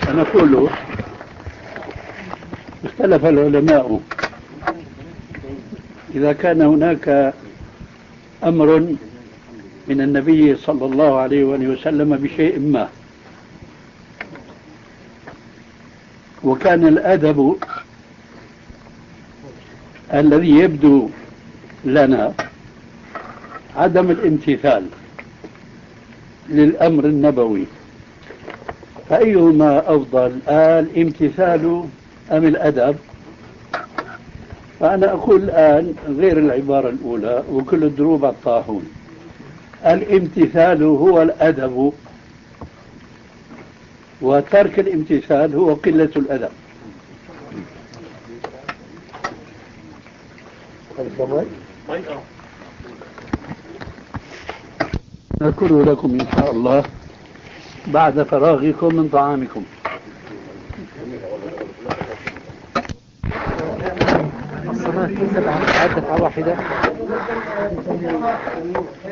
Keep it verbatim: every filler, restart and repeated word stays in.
فنقول اختلف العلماء إذا كان هناك أمر من النبي صلى الله عليه وآله وسلم بشيء ما، وكان الأدب الذي يبدو لنا عدم الامتثال للأمر النبوي، فأيهما أفضل، الامتثال أم الأدب؟ فأنا أقول الآن غير العبارة الأولى، وكل الدروب على الطاحون. الامتثال هو الأدب، وترك الامتثال هو قلة الأدب. نذكر لكم إن شاء الله بعد فراغكم من طعامكم. الصلاة تنزل على دفعة واحدة.